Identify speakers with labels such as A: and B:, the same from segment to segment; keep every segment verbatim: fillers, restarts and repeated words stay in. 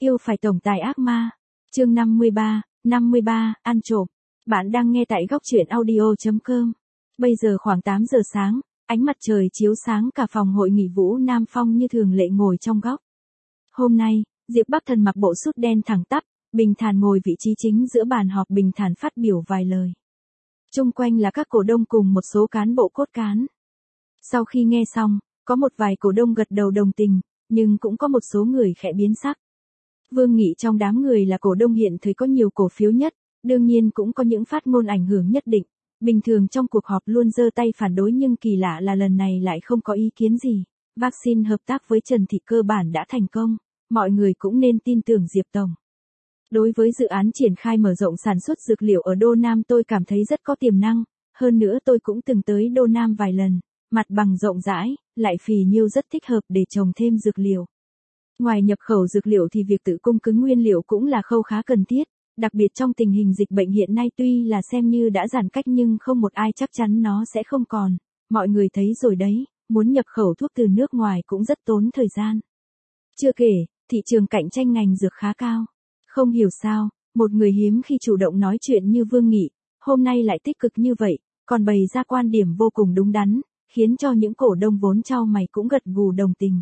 A: Yêu phải tổng tài ác ma. Chương năm mươi ba, năm mươi ba, ăn trộm. Bạn đang nghe tại góc truyện audio chấm com. Bây giờ khoảng tám giờ sáng, ánh mặt trời chiếu sáng cả phòng hội nghị Vũ Nam Phong như thường lệ ngồi trong góc. Hôm nay, Diệp Bắc Thần mặc bộ sút đen thẳng tắp, bình thản ngồi vị trí chính giữa bàn họp, bình thản phát biểu vài lời. Chung quanh là các cổ đông cùng một số cán bộ cốt cán. Sau khi nghe xong, có một vài cổ đông gật đầu đồng tình, nhưng cũng có một số người khẽ biến sắc. Vương Nghị trong đám người là cổ đông hiện thời có nhiều cổ phiếu nhất, đương nhiên cũng có những phát ngôn ảnh hưởng nhất định. Bình thường trong cuộc họp luôn giơ tay phản đối, nhưng kỳ lạ là lần này lại không có ý kiến gì. Vaccine hợp tác với Trần Thị cơ bản đã thành công, mọi người cũng nên tin tưởng Diệp Tổng. Đối với dự án triển khai mở rộng sản xuất dược liệu ở Đô Nam, tôi cảm thấy rất có tiềm năng, hơn nữa tôi cũng từng tới Đô Nam vài lần, mặt bằng rộng rãi, lại phì nhiêu rất thích hợp để trồng thêm dược liệu. Ngoài nhập khẩu dược liệu thì việc tự cung cứng nguyên liệu cũng là khâu khá cần thiết, đặc biệt trong tình hình dịch bệnh hiện nay, tuy là xem như đã giãn cách nhưng không một ai chắc chắn nó sẽ không còn, mọi người thấy rồi đấy, muốn nhập khẩu thuốc từ nước ngoài cũng rất tốn thời gian. Chưa kể, thị trường cạnh tranh ngành dược khá cao. Không hiểu sao, một người hiếm khi chủ động nói chuyện như Vương Nghị, hôm nay lại tích cực như vậy, còn bày ra quan điểm vô cùng đúng đắn, khiến cho những cổ đông vốn chau mày cũng gật gù đồng tình.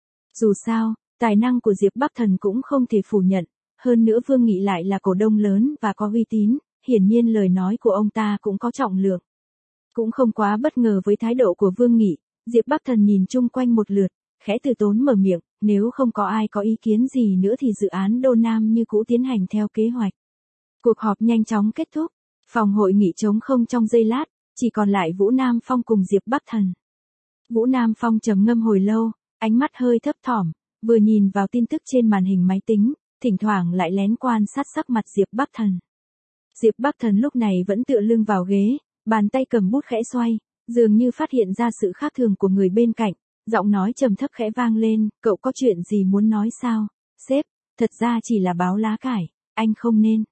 A: Dù sao, tài năng của Diệp Bắc Thần cũng không thể phủ nhận, hơn nữa Vương Nghị lại là cổ đông lớn và có uy tín, hiển nhiên lời nói của ông ta cũng có trọng lượng. Cũng không quá bất ngờ với thái độ của Vương Nghị, Diệp Bắc Thần nhìn chung quanh một lượt, khẽ từ tốn mở miệng, nếu không có ai có ý kiến gì nữa thì dự án Đô Nam như cũ tiến hành theo kế hoạch. Cuộc họp nhanh chóng kết thúc, phòng hội nghị trống không trong giây lát, chỉ còn lại Vũ Nam Phong cùng Diệp Bắc Thần. Vũ Nam Phong trầm ngâm hồi lâu, ánh mắt hơi thấp thỏm, vừa nhìn vào tin tức trên màn hình máy tính, thỉnh thoảng lại lén quan sát sắc mặt Diệp Bắc Thần. Diệp Bắc Thần lúc này vẫn tựa lưng vào ghế, bàn tay cầm bút khẽ xoay, dường như phát hiện ra sự khác thường của người bên cạnh, giọng nói trầm thấp khẽ vang lên, cậu có chuyện gì muốn nói sao? Sếp, thật ra chỉ là báo lá cải, anh không nên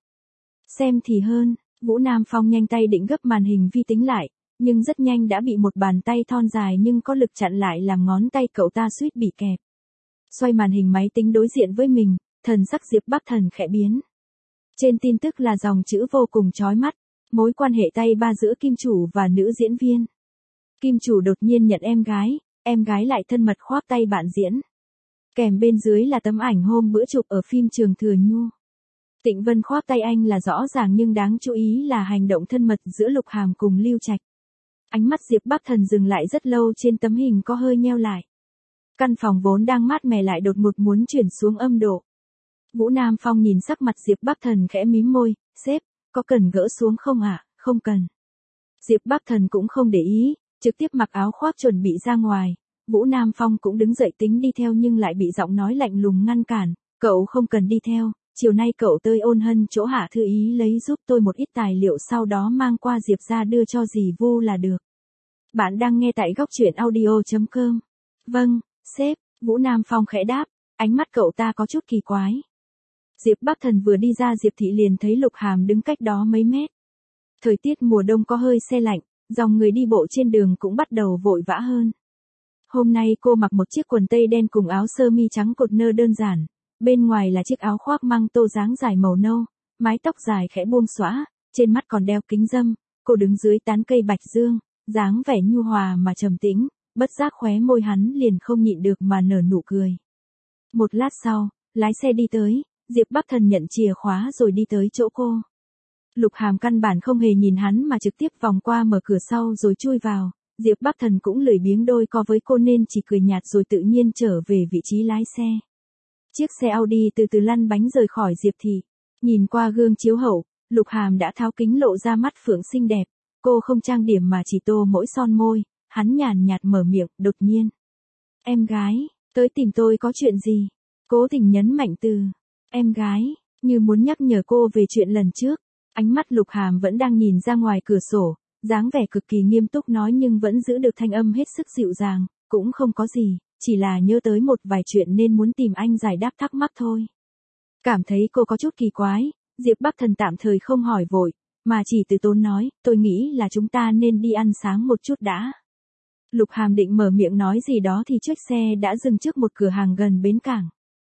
A: xem thì hơn. Vũ Nam Phong nhanh tay định gấp màn hình vi tính lại, nhưng rất nhanh đã bị một bàn tay thon dài nhưng có lực chặn lại, làm ngón tay cậu ta suýt bị kẹp. Xoay màn hình máy tính đối diện với mình, thần sắc Diệp Bắc Thần khẽ biến. Trên tin tức là dòng chữ vô cùng chói mắt, mối quan hệ tay ba giữa kim chủ và nữ diễn viên. Kim chủ đột nhiên nhận em gái, em gái lại thân mật khoác tay bạn diễn. Kèm bên dưới là tấm ảnh hôm bữa chụp ở phim Trường Thừa Nhu. Tịnh Vân khoác tay anh là rõ ràng, nhưng đáng chú ý là hành động thân mật giữa Lục Hàm cùng Lưu Trạch. Ánh mắt Diệp Bắc Thần dừng lại rất lâu trên tấm hình, có hơi nheo lại. Căn phòng vốn đang mát mẻ lại đột ngột muốn chuyển xuống âm độ. Vũ Nam Phong nhìn sắc mặt Diệp Bắc Thần khẽ mím môi, sếp, có cần gỡ xuống không ạ? À? Không cần. Diệp Bắc Thần cũng không để ý, trực tiếp mặc áo khoác chuẩn bị ra ngoài. Vũ Nam Phong cũng đứng dậy tính đi theo nhưng lại bị giọng nói lạnh lùng ngăn cản, cậu không cần đi theo, chiều nay cậu tới Ôn Hân chỗ Hạ Thư Ý lấy giúp tôi một ít tài liệu, sau đó mang qua Diệp ra đưa cho dì Vu là được. Bạn đang nghe tại góc truyện audio chấm com. Vâng, sếp, Vũ Nam Phong khẽ đáp, ánh mắt cậu ta có chút kỳ quái. Diệp Bắc Thần vừa đi ra Diệp thị liền thấy Lục Hàm đứng cách đó mấy mét. Thời tiết mùa đông có hơi se lạnh, dòng người đi bộ trên đường cũng bắt đầu vội vã hơn. Hôm nay cô mặc một chiếc quần tây đen cùng áo sơ mi trắng cột nơ đơn giản, bên ngoài là chiếc áo khoác mang tô dáng dài màu nâu, mái tóc dài khẽ buông xõa, trên mắt còn đeo kính râm, cô đứng dưới tán cây bạch dương, dáng vẻ nhu hòa mà trầm tĩnh, bất giác khóe môi hắn liền không nhịn được mà nở nụ cười. Một lát sau, lái xe đi tới, Diệp Bắc Thần nhận chìa khóa rồi đi tới chỗ cô. Lục Hàm căn bản không hề nhìn hắn mà trực tiếp vòng qua mở cửa sau rồi chui vào. Diệp Bắc Thần cũng lười biếng đôi co với cô nên chỉ cười nhạt rồi tự nhiên trở về vị trí lái xe. Chiếc xe Audi từ từ lăn bánh rời khỏi Diệp thị. Nhìn qua gương chiếu hậu, Lục Hàm đã tháo kính lộ ra mắt phượng xinh đẹp. Cô không trang điểm mà chỉ tô mỗi son môi, hắn nhàn nhạt mở miệng, đột nhiên. Em gái, tới tìm tôi có chuyện gì? Cố tình nhấn mạnh từ em gái, như muốn nhắc nhở cô về chuyện lần trước. Ánh mắt Lục Hàm vẫn đang nhìn ra ngoài cửa sổ, dáng vẻ cực kỳ nghiêm túc nói nhưng vẫn giữ được thanh âm hết sức dịu dàng, cũng không có gì, chỉ là nhớ tới một vài chuyện nên muốn tìm anh giải đáp thắc mắc thôi. Cảm thấy cô có chút kỳ quái, Diệp Bắc Thần tạm thời không hỏi vội, mà chỉ từ tốn nói, tôi nghĩ là chúng ta nên đi ăn sáng một chút đã. Lục Hàm định mở miệng nói gì đó thì chiếc xe đã dừng trước một cửa hàng gần bến cảng.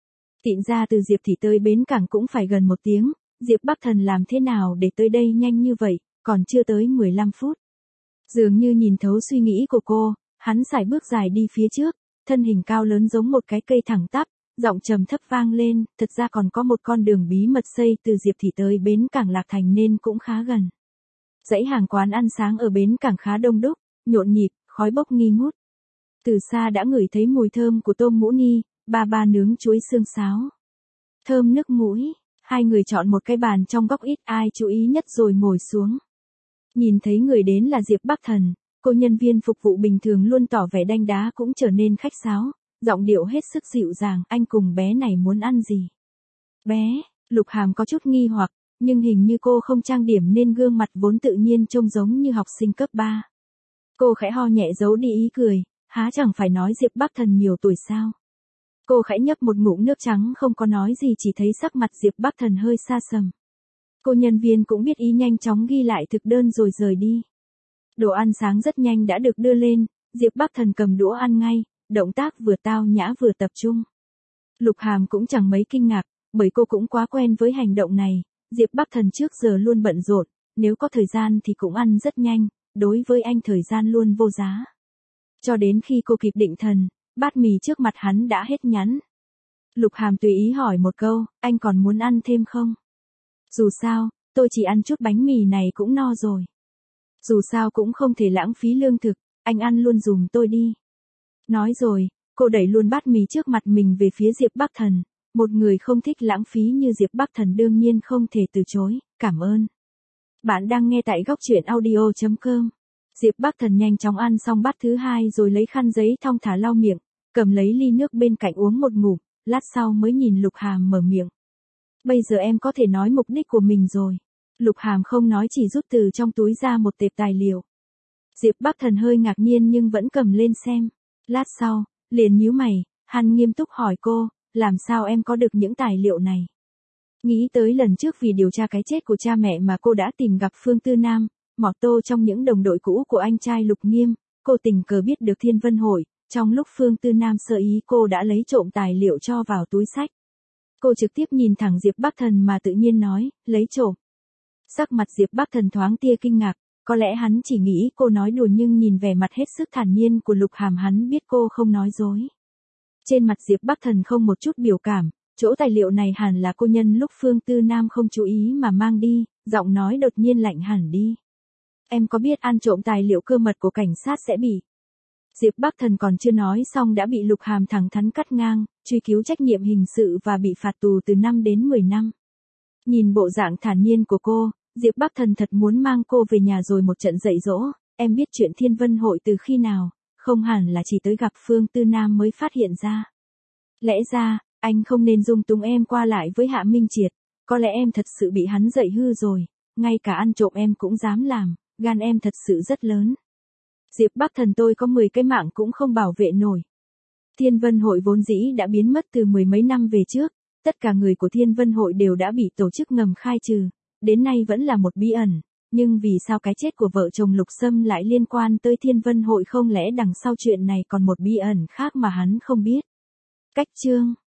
A: Tịnh ra từ Diệp Thị tới bến cảng cũng phải gần một tiếng, Diệp Bắc Thần làm thế nào để tới đây nhanh như vậy, còn chưa tới mười lăm phút. Dường như nhìn thấu suy nghĩ của cô, hắn sải bước dài đi phía trước, thân hình cao lớn giống một cái cây thẳng tắp, giọng trầm thấp vang lên, thật ra còn có một con đường bí mật xây từ Diệp Thị tới bến cảng Lạc Thành nên cũng khá gần. Dãy hàng quán ăn sáng ở bến cảng khá đông đúc, nhộn nhịp, khói bốc nghi ngút. Từ xa đã ngửi thấy mùi thơm của tôm mũ ni, ba ba nướng chuối xương sáo. Thơm nước mũi, hai người chọn một cái bàn trong góc ít ai chú ý nhất rồi ngồi xuống. Nhìn thấy người đến là Diệp Bắc Thần, cô nhân viên phục vụ bình thường luôn tỏ vẻ đanh đá cũng trở nên khách sáo, giọng điệu hết sức dịu dàng, anh cùng bé này muốn ăn gì? Bé, Lục Hàm có chút nghi hoặc, nhưng hình như cô không trang điểm nên gương mặt vốn tự nhiên trông giống như học sinh cấp ba. Cô khẽ ho nhẹ giấu đi ý cười, há chẳng phải nói Diệp Bắc Thần nhiều tuổi sao? Cô khẽ nhấp một ngụm nước trắng không có nói gì, chỉ thấy sắc mặt Diệp Bắc Thần hơi xa sầm. Cô nhân viên cũng biết ý nhanh chóng ghi lại thực đơn rồi rời đi. Đồ ăn sáng rất nhanh đã được đưa lên, Diệp Bắc Thần cầm đũa ăn ngay, động tác vừa tao nhã vừa tập trung. Lục Hàm cũng chẳng mấy kinh ngạc, bởi cô cũng quá quen với hành động này, Diệp Bắc Thần trước giờ luôn bận rộn, nếu có thời gian thì cũng ăn rất nhanh, đối với anh thời gian luôn vô giá. Cho đến khi cô kịp định thần, bát mì trước mặt hắn đã hết nhắn. Lục Hàm tùy ý hỏi một câu, anh còn muốn ăn thêm không? Dù sao, tôi chỉ ăn chút bánh mì này cũng no rồi. Dù sao cũng không thể lãng phí lương thực, anh ăn luôn dùm tôi đi. Nói rồi, cô đẩy luôn bát mì trước mặt mình về phía Diệp Bắc Thần, một người không thích lãng phí như Diệp Bắc Thần đương nhiên không thể từ chối, cảm ơn. Bạn đang nghe tại góc truyện audio chấm com. Diệp Bắc Thần nhanh chóng ăn xong bát thứ hai rồi lấy khăn giấy thong thả lau miệng, cầm lấy ly nước bên cạnh uống một ngụm, lát sau mới nhìn Lục Hàm mở miệng. Bây giờ em có thể nói mục đích của mình rồi. Lục Hàm không nói chỉ rút từ trong túi ra một tệp tài liệu. Diệp Bắc Thần hơi ngạc nhiên nhưng vẫn cầm lên xem. Lát sau, liền nhíu mày, hắn nghiêm túc hỏi cô, làm sao em có được những tài liệu này? Nghĩ tới lần trước vì điều tra cái chết của cha mẹ mà cô đã tìm gặp Phương Tư Nam, mỏ tô trong những đồng đội cũ của anh trai Lục Nghiêm, cô tình cờ biết được Thiên Vân Hội, trong lúc Phương Tư Nam sơ ý cô đã lấy trộm tài liệu cho vào túi sách. Cô trực tiếp nhìn thẳng Diệp Bắc Thần mà tự nhiên nói, lấy trộm. Sắc mặt Diệp Bắc Thần thoáng tia kinh ngạc, có lẽ hắn chỉ nghĩ cô nói đùa nhưng nhìn vẻ mặt hết sức thản nhiên của Lục Hàm hắn biết cô không nói dối. Trên mặt Diệp Bắc Thần không một chút biểu cảm, chỗ tài liệu này hẳn là cô nhân lúc Phương Tư Nam không chú ý mà mang đi, giọng nói đột nhiên lạnh hẳn đi. Em có biết ăn trộm tài liệu cơ mật của cảnh sát sẽ bị... Diệp Bắc Thần còn chưa nói xong đã bị Lục Hàm thẳng thắn cắt ngang, truy cứu trách nhiệm hình sự và bị phạt tù từ năm đến mười năm. Nhìn bộ dạng thản nhiên của cô, Diệp Bắc Thần thật muốn mang cô về nhà rồi một trận dạy dỗ, em biết chuyện Thiên Vân Hội từ khi nào, không hẳn là chỉ tới gặp Phương Tư Nam mới phát hiện ra. Lẽ ra, anh không nên dung túng em qua lại với Hạ Minh Triệt, có lẽ em thật sự bị hắn dạy hư rồi, ngay cả ăn trộm em cũng dám làm, gan em thật sự rất lớn. Diệp Bắc Thần tôi có mười cái mạng cũng không bảo vệ nổi. Thiên Vân Hội vốn dĩ đã biến mất từ mười mấy năm về trước, tất cả người của Thiên Vân Hội đều đã bị tổ chức ngầm khai trừ, đến nay vẫn là một bí ẩn, nhưng vì sao cái chết của vợ chồng Lục Sâm lại liên quan tới Thiên Vân Hội, không lẽ đằng sau chuyện này còn một bí ẩn khác mà hắn không biết. Cách chương